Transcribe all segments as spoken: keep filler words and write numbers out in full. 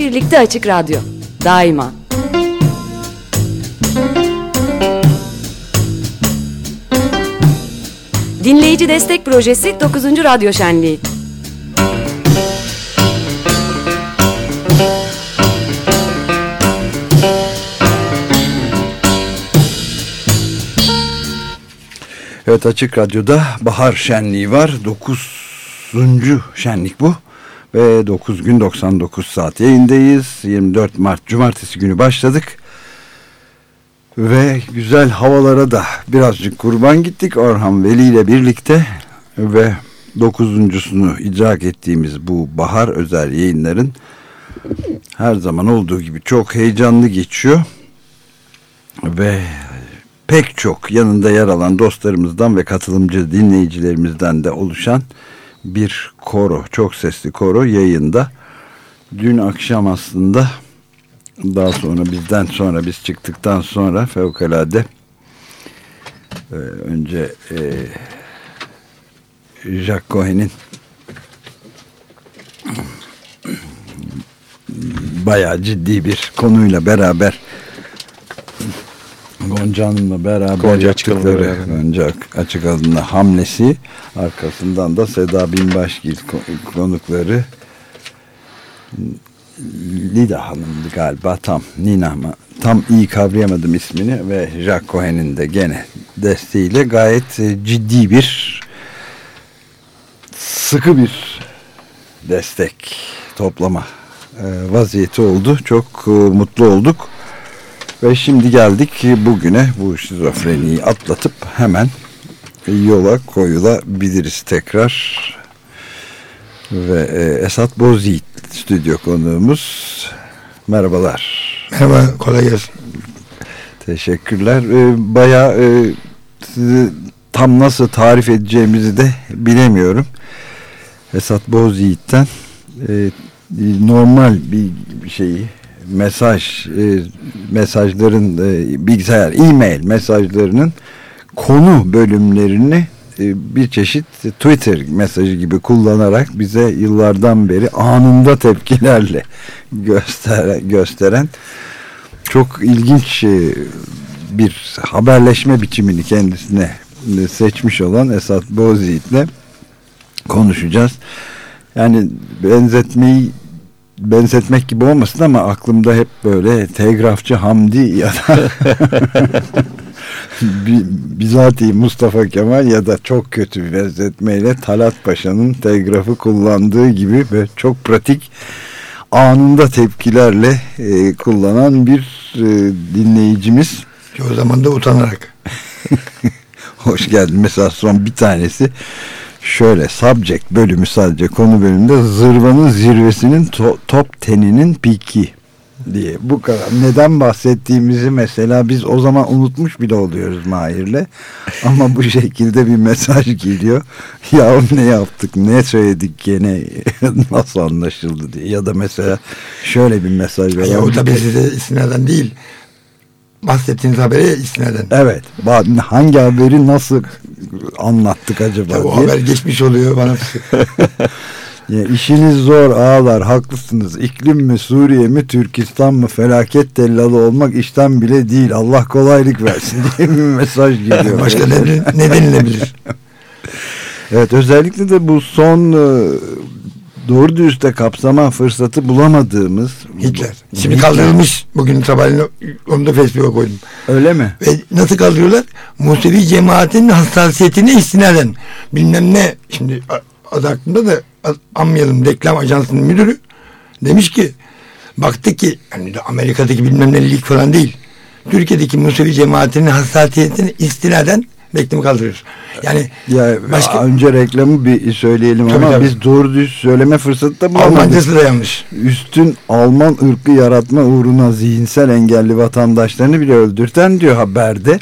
birlikte Açık Radyo. Daima. Dinleyici Destek Projesi dokuzuncu Radyo Şenliği. Evet, Açık Radyo'da bahar şenliği var. dokuzuncu şenlik bu. Ve dokuz gün doksan dokuz saat yayındayız. yirmi dört Mart Cumartesi günü başladık. Ve güzel havalara da birazcık kurban gittik Orhan Veli ile birlikte. Ve dokuzuncusunu icra ettiğimiz bu bahar özel yayınların her zaman olduğu gibi çok heyecanlı geçiyor. Ve pek çok yanında yer alan dostlarımızdan ve katılımcı dinleyicilerimizden de oluşan bir koro, çok sesli koro yayında. Dün akşam aslında, daha sonra bizden sonra, biz çıktıktan sonra fevkalade e, önce e, Jack Cohen'in bayağı ciddi bir konuyla beraber, Gonca Hanım'la beraber Gonca yaptıkları Gonca Açık adına hamlesi, arkasından da Seda Binbaşgil konukları, Lida Hanım'dı galiba, tam Nina ama tam iyi kavrayamadım ismini, ve Jack Cohen'in de gene desteğiyle gayet ciddi bir, sıkı bir destek toplama vaziyeti oldu. Çok mutlu olduk. Ve şimdi geldik bugüne, bu şizofreniyi atlatıp hemen yola koyulabiliriz tekrar. Ve Esat Bozyiğit stüdyo konuğumuz. Merhabalar. Merhaba, kolay gelsin. Teşekkürler. Bayağı sizi tam nasıl tarif edeceğimizi de bilemiyorum. Esat Bozyiğit'ten normal bir şeyi, mesaj e, mesajların e, bilgisayar e-mail mesajlarının konu bölümlerini e, bir çeşit Twitter mesajı gibi kullanarak bize yıllardan beri anında tepkilerle göster gösteren çok ilginç e, bir haberleşme biçimini kendisine seçmiş olan Esat Bozyiğit'le konuşacağız. Yani benzetmeyi benzetmek gibi olmasın ama aklımda hep böyle Telgrafçı Hamdi ya da bizatihi Mustafa Kemal ya da çok kötü bir benzetmeyle Talat Paşa'nın telgrafı kullandığı gibi ve çok pratik, anında tepkilerle e, kullanan bir e, dinleyicimiz. O zaman da utanarak. Hoş geldin. Mesela son bir tanesi şöyle, subject bölümü, sadece konu bölümünde zırvanın zirvesinin to top teninin piki diye, bu kadar. Neden bahsettiğimizi mesela biz o zaman unutmuş bile oluyoruz Mahir'le, ama bu şekilde bir mesaj geliyor. Ya ne yaptık, ne söyledik gene, nasıl anlaşıldı diye. Ya da mesela şöyle bir mesaj var. Ya o tabii size istinaden değil, bahsettiğiniz habere istinaden. Evet. Hangi haberi nasıl anlattık acaba ya, o diye. haber geçmiş oluyor bana. Ya, işiniz zor ağalar, haklısınız. İklim mi, Suriye mi, Türkistan mı, felaket tellalı olmak işten bile değil. Allah kolaylık versin diye bir mesaj geliyor. Başka ne, ne denilebilir? Evet, özellikle de bu son doğru dürüst de kapsama fırsatı bulamadığımız Hitler. Şimdi Hitler kaldırılmış. Bugün sabahleyin onu da Facebook'a koydum. Öyle mi? Ve nasıl kaldırıyorlar? Musevi cemaatinin hassasiyetine istinaden. Bilmem ne. Şimdi adı aklımda da anmayalım. Reklam ajansının müdürü demiş ki, baktı ki yani Amerika'daki bilmem ne lig falan değil, Türkiye'deki Musevi cemaatinin hassasiyetine istinaden reklamı kaldırıyor. Yani ya başka... önce reklamı bir söyleyelim tabii, ama tabii. Biz doğru düz söyleme fırsatı da bulamadık. Almancası da yanlış. Üstün Alman ırkı yaratma uğruna zihinsel engelli vatandaşlarını bile öldürten diyor haberde.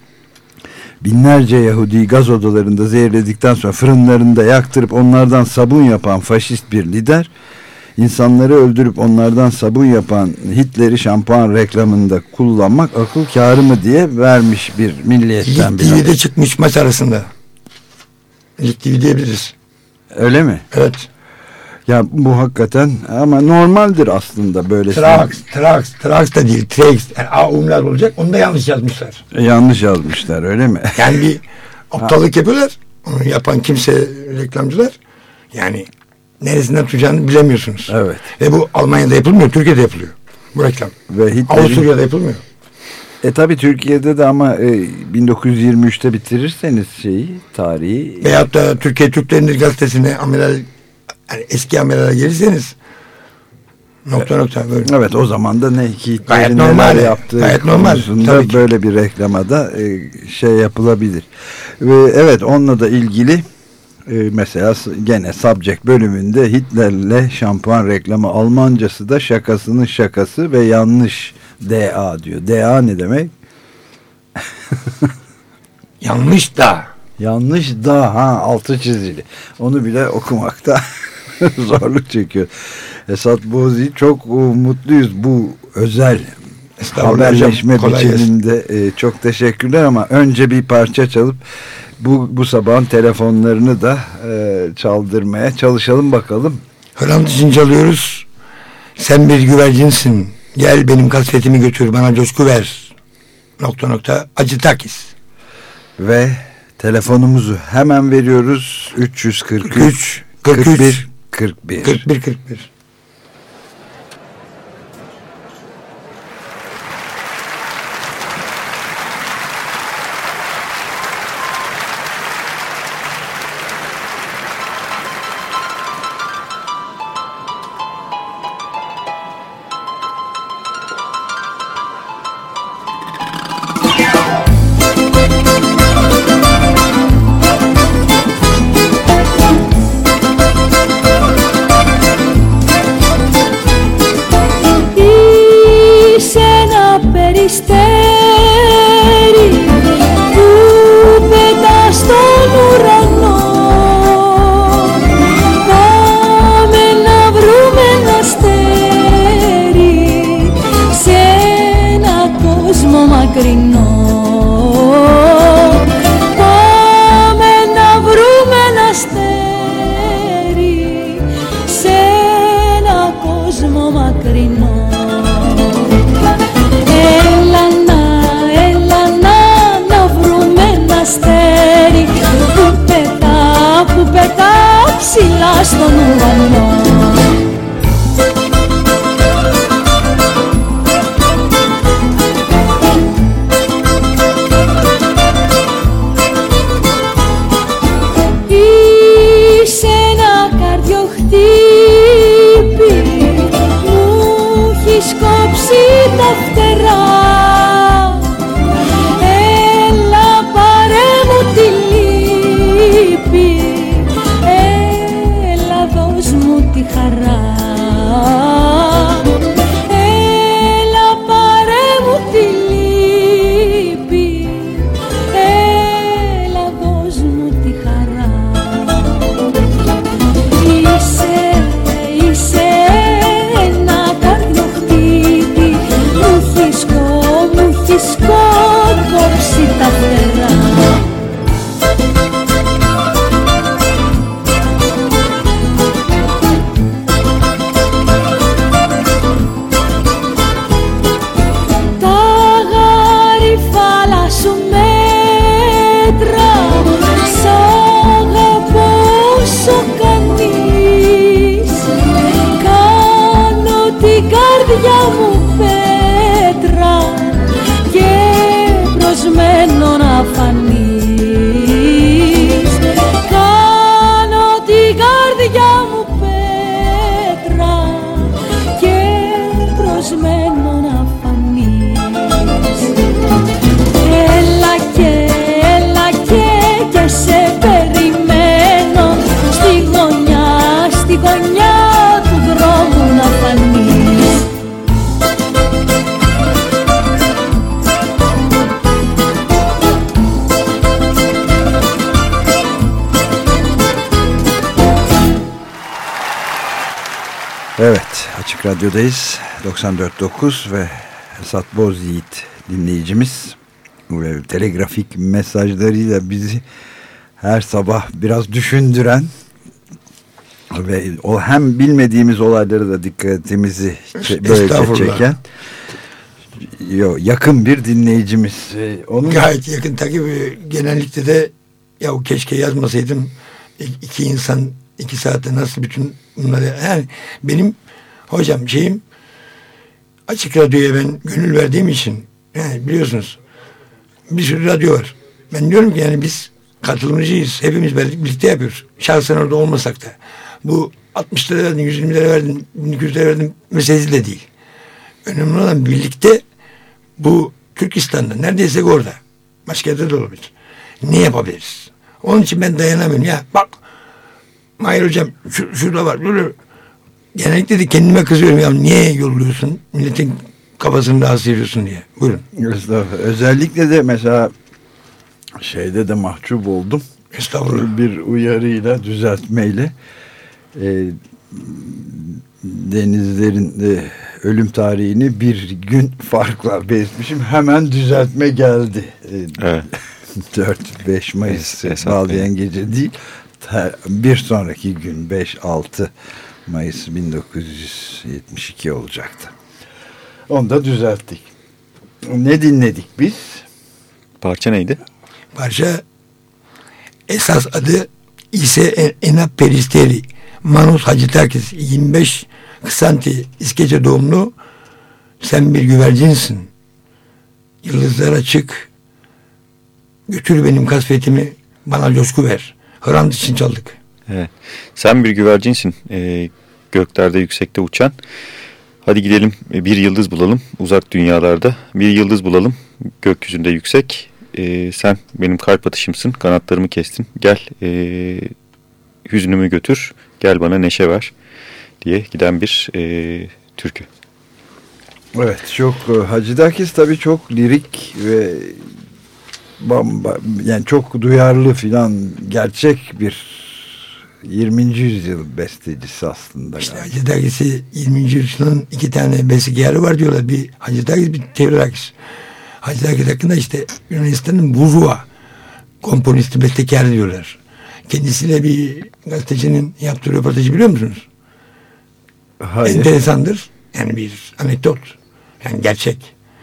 Binlerce Yahudi gaz odalarında zehirledikten sonra fırınlarında yaktırıp onlardan sabun yapan faşist bir lider, insanları öldürüp onlardan sabun yapan Hitler'i şampuan reklamında kullanmak akıl kârı mı diye vermiş bir milliyetten. Lig T V'de çıkmış maç arasında. Lig T V diyebiliriz. Öyle mi? Evet. Ya bu hakikaten ama normaldir aslında böyle. Trax, Trax, Trax da değil, Trax. Yani A umlar olacak. Onu da yanlış yazmışlar. E, yanlış yazmışlar öyle mi? Yani bir aptallık yapıyorlar. Onu yapan kimse, reklamcılar. Yani neresinden tutacağını bilemiyorsunuz. Evet. Ve bu Almanya'da yapılmıyor, Türkiye'de yapılıyor. Bu reklam. Ve Hitler'in... Avusturya'da yapılmıyor. E tabi Türkiye'de de ama e, bin dokuz yüz yirmi üçte bitirirseniz şeyi, tarihi. Veyahut da Türkiye Türkleri'nin gazetesine amiral, yani eski amirale gelirseniz nokta nokta böyle. Evet, o zaman da ne Hitler'in gayet neler normal, yaptığı gayet normal, konusunda böyle bir reklamada e, şey yapılabilir. Ve evet, onunla da ilgili e, mesela gene subject bölümünde Hitler'le şampuan reklamı, Almancası da şakasının şakası ve yanlış D A diyor. D A ne demek? Yanlış da. Yanlış da, ha, altı çizili. Onu bile okumakta zorluk çekiyor. Esat Bozi, çok uh, mutluyuz bu özel haberleşme biçiminde. E, çok teşekkürler ama önce bir parça çalıp bu bu sabahın telefonlarını da e, çaldırmaya çalışalım bakalım. Hrant için çalıyoruz. Sen bir güvercinsin. Gel benim kasvetimi götür, bana coşku ver. Nokta nokta Acıtakis. Ve telefonumuzu hemen veriyoruz. üç yüz kırk üç kırk üç kırk bir kırk bir kırk bir. Evet, Açık Radyo'dayız. doksan dört nokta dokuz ve Esat Bozyiğit dinleyicimiz ve telegrafik mesajlarıyla bizi her sabah biraz düşündüren, ve o hem bilmediğimiz olayları da dikkatimizi böylece çeken yo, yakın bir dinleyicimiz. Onun gayet yakın tabii. Genellikle de ya keşke yazmasaydım, iki insan iki saatte nasıl bütün bunları, yani benim hocam şeyim, Açık Radyo'ya ben gönül verdiğim için, yani biliyorsunuz bir sürü radyo var. Ben diyorum ki yani biz katılımcıyız. Hepimiz birlikte yapıyoruz. Şahsen orada olmasak da. Bu altmış lira verdin, yüz yirmi lira verdin, bin iki yüz lira verdin meselesi de değil. Önemli olan birlikte bu Türkistan'da neredeyse orada. Başka yerde de olabilir. Ne yapabiliriz? Onun için ben dayanamıyorum. Ya bak Mahir hocam şu, şurada var. Böyle. Genellikle de kendime kızıyorum. Ya niye yolluyorsun? Milletin kafasını rahatsız ediyorsun diye. Buyurun. Özellikle de mesela şeyde de mahcup oldum. Estağfurullah. Bir uyarıyla, düzeltmeyle e, denizlerin e, ölüm tarihini bir gün farkla belirtmişim. Hemen düzeltme geldi. E, evet. dört beş Mayıs Es, bağlayan gece değil. Bir sonraki gün beş altı Mayıs bin dokuz yüz yetmiş iki olacaktı. Onu da düzelttik. Ne dinledik biz? Parça neydi? Parça esas adı ise Ena Peristeri. Manos Hacıtakis, yirmi beş Kısanti İskeçe doğumlu. Sen bir güvercinsin. Yıldızlara çık. Götür benim kasvetimi, bana coşku ver. Hrant için çaldık. Evet. Sen bir güvercinsin. Ee, göklerde yüksekte uçan. Hadi gidelim bir yıldız bulalım uzak dünyalarda. Bir yıldız bulalım gökyüzünde yüksek. Ee, sen benim kalp atışımsın. Kanatlarımı kestin. Gel ee, hüznümü götür. Gel bana neşe ver diye giden bir ee, türkü. Evet, çok Hacıdakis tabii çok lirik ve bamba, yani çok duyarlı filan, gerçek bir yirminci yüzyıl bestecisi aslında. İşte Hacıdakis'i yirminci yüzyılın iki tane bestekârı var diyorlar. Bir Hacıdakis, bir Tevrakis. Hacıdakis hakkında işte Yunanistan'ın Burjuva komponisti, bestekârı diyorlar. Kendisiyle bir gazetecinin yaptığı röportajı biliyor musunuz? Hayır. Enteresandır. Yani bir anekdot. Yani gerçek.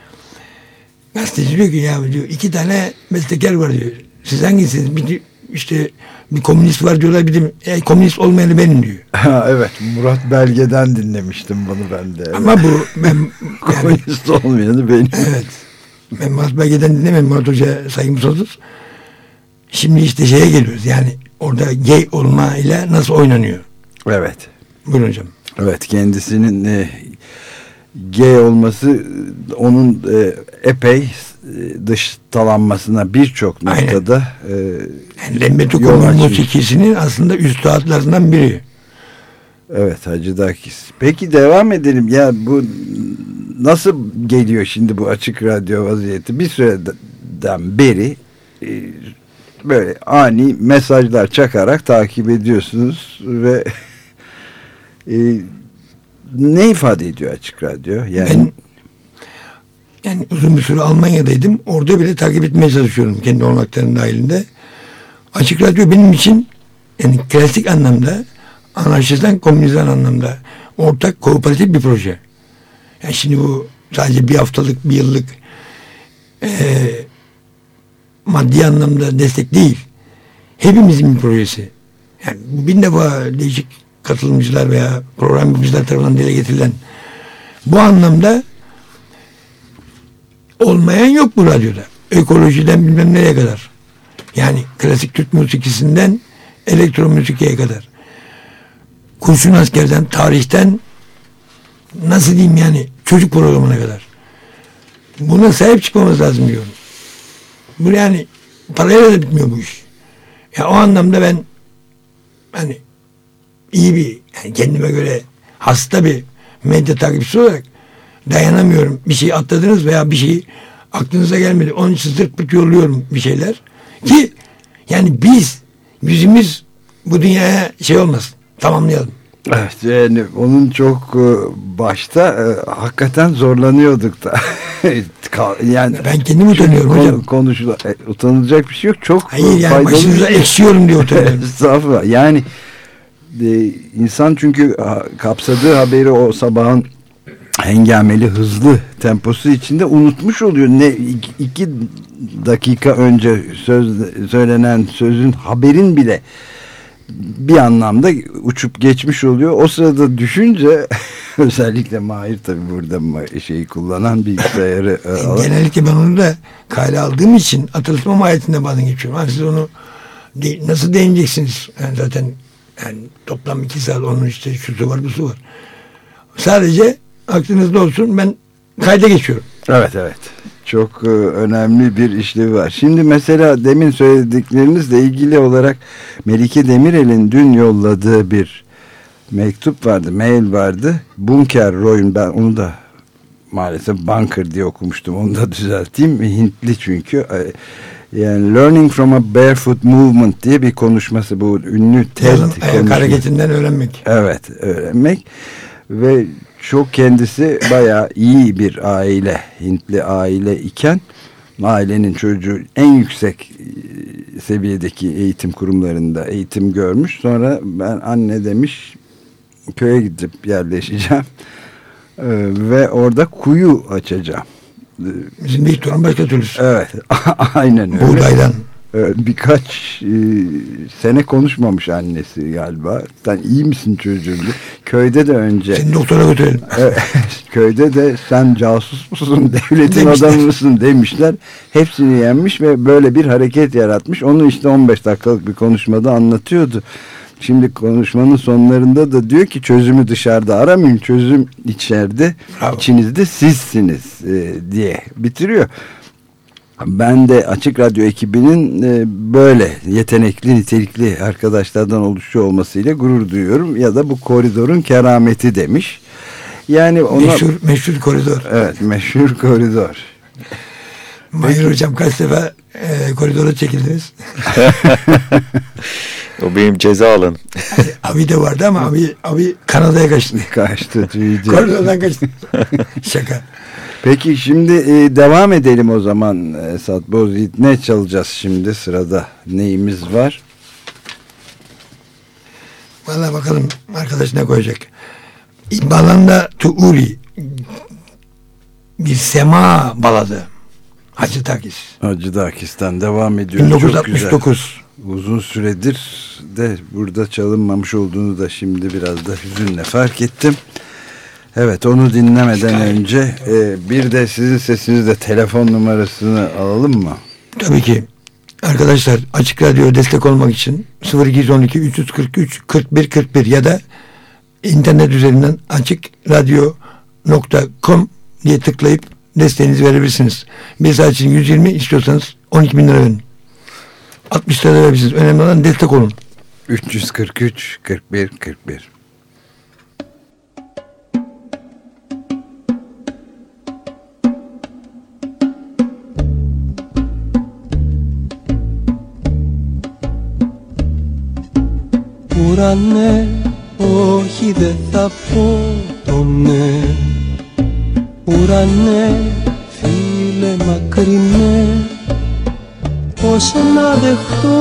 Gazeteci diyor ki ya diyor, iki tane bestekar var diyor. Siz hangisiniz? Bir, işte bir komünist var diyorlar. Bir de e, komünist olmayanı benim diyor. Ha, evet, Murat Belge'den dinlemiştim bunu ben de. Evet. Ama bu ben komünist yani, olmayanı benim. Evet. Ben Murat Belge'den dinlemem. Murat Hoca saygım sonsuz. Şimdi işte şeye geliyoruz. Yani orada gay olma ile nasıl oynanıyor? Evet. Buyurun hocam. Evet, kendisinin e, gay olması onun e, epey e, dıştalanmasına birçok noktada e, yani Lembet Okul'un musikisinin aslında üstadlarından biri. Evet, Hacıdakis. Peki devam edelim. Ya bu nasıl geliyor şimdi bu Açık Radyo vaziyeti? Bir süreden beri e, böyle ani mesajlar çakarak takip ediyorsunuz ve e, ne ifade ediyor Açık Radyo? Yani ben yani uzun bir süre Almanya'daydım. Orada bile takip etmeye çalışıyorum kendi olmaklarının dahilinde. Açık Radyo benim için yani klasik anlamda, anarşistten komünizden anlamda ortak kooperatif bir proje. Yani şimdi bu sadece bir haftalık, bir yıllık e, maddi anlamda destek değil. Hepimizin bir projesi. Yani bu bin defa değişik katılımcılar veya program yapımcılar tarafından dile getirilen bu anlamda olmayan yok bu radyoda. Ekolojiden bilmem nereye kadar. Yani klasik Türk musikisinden elektro müziğe kadar. Kurşun Asker'den, tarihten nasıl diyeyim yani çocuk programına kadar. Buna sahip çıkmamız lazım diyorum. Bu yani parayla da bitmiyor bu iş. Ya o anlamda ben hani iyi bir yani kendime göre hasta bir medya takipçisi olarak dayanamıyorum. Bir şey atladınız veya bir şey aklınıza gelmedi. Onun için zırt pırt yolluyorum bir şeyler. Ki yani biz yüzümüz bu dünyaya şey olmasın. Tamamlayalım. Evet, yani onun çok başta e, hakikaten zorlanıyorduk da. Yani ben kendim utanıyorum konu, hocam. Konuşula, utanılacak bir şey yok. Çok hayır yani faydalı. Başınıza eksiyorum diye utanıyorum. Estağfurullah. Yani e, insan çünkü kapsadığı haberi o sabahın hengameli hızlı temposu içinde unutmuş oluyor. Ne iki, iki dakika önce söz, söylenen sözün, haberin bile bir anlamda uçup geçmiş oluyor. O sırada düşünce özellikle Mahir tabii burada şeyi kullanan bilgisayarı e, genellikle ben onu da kale aldığım için atılsma mahiyetinde bazen geçiyorum. Yani siz onu de, nasıl değineceksiniz? Yani zaten yani toplam iki saat onun işte şusu var busu var. Sadece aklınızda olsun, ben kayda geçiyorum. Evet evet. Çok e, önemli bir işlevi var. Şimdi mesela demin söylediklerinizle ilgili olarak Melike Demirel'in dün yolladığı bir mektup vardı, mail vardı. Bunker Roy'un, ben onu da maalesef Bunker diye okumuştum. Onu da düzelteyim. Hintli çünkü. Yani Learning from a Barefoot Movement diye bir konuşması, bu ünlü TED ayak hareketinden öğrenmek. Evet, öğrenmek. Ve çok kendisi bayağı iyi bir aile, Hintli aile iken ailenin çocuğu en yüksek seviyedeki eğitim kurumlarında eğitim görmüş. Sonra ben anne demiş, köye gidip yerleşeceğim ee, ve orada kuyu açacağım. Bizim bir torun başka türlüsü. Evet, aynen öyle. Buğdaydan. Birkaç e, sene konuşmamış annesi galiba. Sen iyi misin çocuğum? Köyde de önce. Seni doktora götürelim. Köyde de sen casus musun, devletin adamı mısın demişler. Hepsini yenmiş ve böyle bir hareket yaratmış. Onu işte on beş dakikalık bir konuşmada anlatıyordu. Şimdi konuşmanın sonlarında da diyor ki çözümü dışarıda aramayın, çözüm içeride, Bravo. içinizde sizsiniz e, diye bitiriyor. Ben de Açık Radyo ekibinin e, böyle yetenekli, nitelikli arkadaşlardan oluşuyor olmasıyla gurur duyuyorum. Ya da bu koridorun kerameti demiş. Yani ona... Meşhur, meşhur koridor. Evet, meşhur koridor. Mahir Hocam kaç sefer e, koridora çekildiniz? O benim ceza alanım. Abi de vardı ama abi, abi Kanada'ya kaçtı. Kaçtı. Tüyücü. Koridordan kaçtı. Şaka. Peki şimdi e, devam edelim o zaman Esat Bozyiğit. Ne çalacağız şimdi, sırada neyimiz var? Vallahi bakalım arkadaş ne koyacak. İbbalanda Tuuri, bir sema baladı. Hacı Takis. Hacı Takis'ten devam ediyor. bin dokuz yüz altmış dokuz. Uzun süredir de burada çalınmamış olduğunu da şimdi biraz da hüzünle fark ettim. Evet, onu dinlemeden önce e, bir de sizin sesinizle telefon numarasını alalım mı? Tabii ki. Arkadaşlar Açık Radyo'ya destek olmak için sıfır iki on iki üç yüz kırk üç kırk bir kırk bir ya da internet üzerinden açıkradyo nokta com diye tıklayıp desteğinizi verebilirsiniz. Bir saat için yüz yirmi, istiyorsanız on iki bin lira verin. altmış lira verebilirsiniz. Önemli olan destek olun. üç yüz kırk üç kırk bir kırk bir. Ουρανέ, όχι δεν θα πω το ναι. Ουρανέ, φίλε μακρινέ, πώς να δεχτώ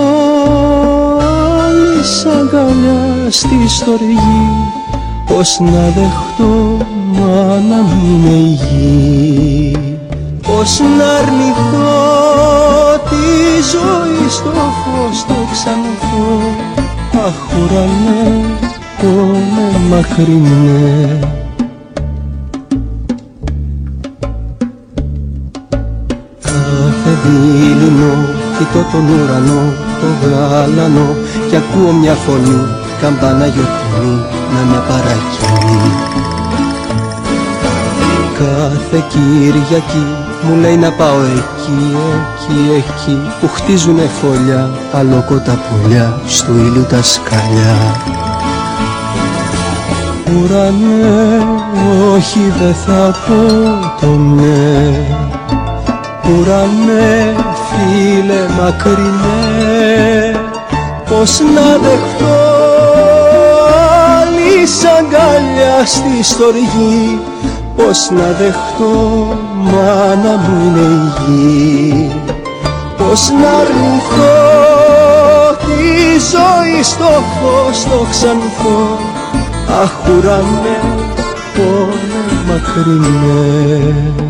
άλλης αγκαλιά στη στοργή. Πώς να δεχτώ μάνα μου είναι η γη. Πώς να αρνηθώ τη ζωή στο φως το ξανθώ. Αχ ουρανέ, πόνε μακρινέ. Κάθε δειλινό κοιτώ τον ουρανό, το γάλανο κι ακούω μια φωνή, καμπάνα γιορτινή, να μια παρακινεί. Κάθε Κυριακή μου λέει να πάω εκεί, εκεί, εκεί που χτίζουνε φωλιά, αλόκοτα πουλιά, στου ήλιου τα σκαλιά. Ουρανέ, όχι δεν θα πω το ναι. Ουρανέ, φίλε μακρινέ, πώς να δεχτώ άλλης αγκαλιά στη στοργή. Πώς να δεχτώ μάνα μου είναι η γη. Πώς να αρνηθώ τη ζωή στο φως το ξανθό. Αχ ουρανέ, πόνε μακρινέ.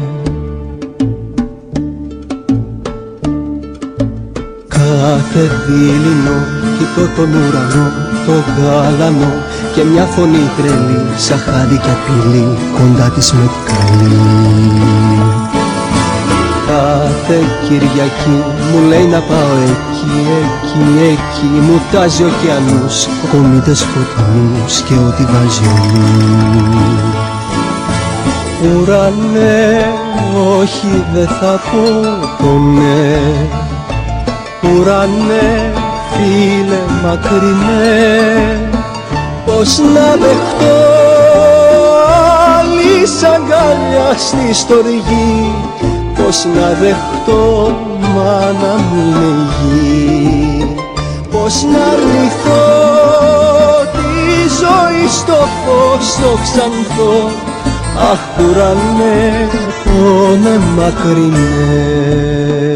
Κάθε δειλινό κοιτώ τον ουρανό, το γάλανο και μια φωνή τρελή, σαν χάδι και απειλή, κοντά της με καλεί. Κάθε Κυριακή μου λέει να πάω εκεί, εκεί, εκεί. Μου τάζει ωκεανούς, κομίτες φωτεινούς και ό,τι βάζει ολού. Ουρανέ, όχι δεν θα πω το ναι. Ουρανέ, φίλε μακρινέ, πώς να δεχτώ άλλη αγκαλιά στη στοργή. Πώς να δεχτώ μάνα μου είναι γη. Πώς να αρνηθώ τη ζωή στο φως το ξανθό. Αχ ουρανέ, πόνε μακρινέ.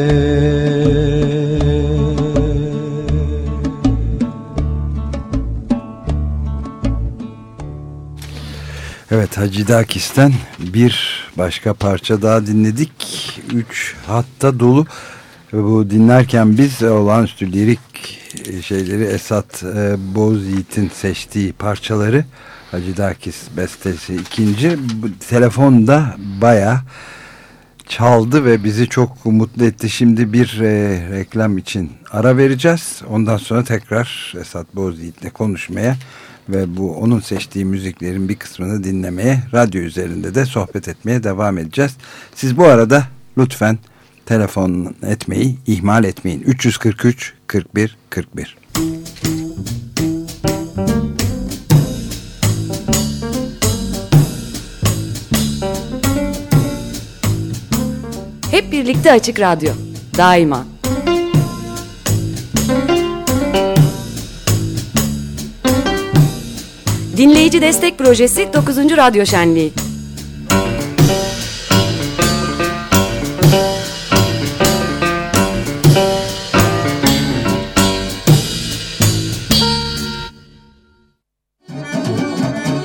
Evet, Hacidakis'ten bir başka parça daha dinledik. Üç hatta dolu. Bu dinlerken biz olağanüstü lirik şeyleri Esat e, Bozyiğit'in seçtiği parçaları, Hacidakis bestesi ikinci. Bu, telefonda bayağı çaldı ve bizi çok mutlu etti. Şimdi bir e, reklam için ara vereceğiz. Ondan sonra tekrar Esat Bozyiğit'le konuşmaya ve bu onun seçtiği müziklerin bir kısmını dinlemeye, radyo üzerinde de sohbet etmeye devam edeceğiz. Siz bu arada lütfen telefon etmeyi ihmal etmeyin. üç yüz kırk üç kırk bir kırk bir. Hep birlikte Açık Radyo. Daima. Dinleyici Destek Projesi dokuzuncu Radyo Şenliği.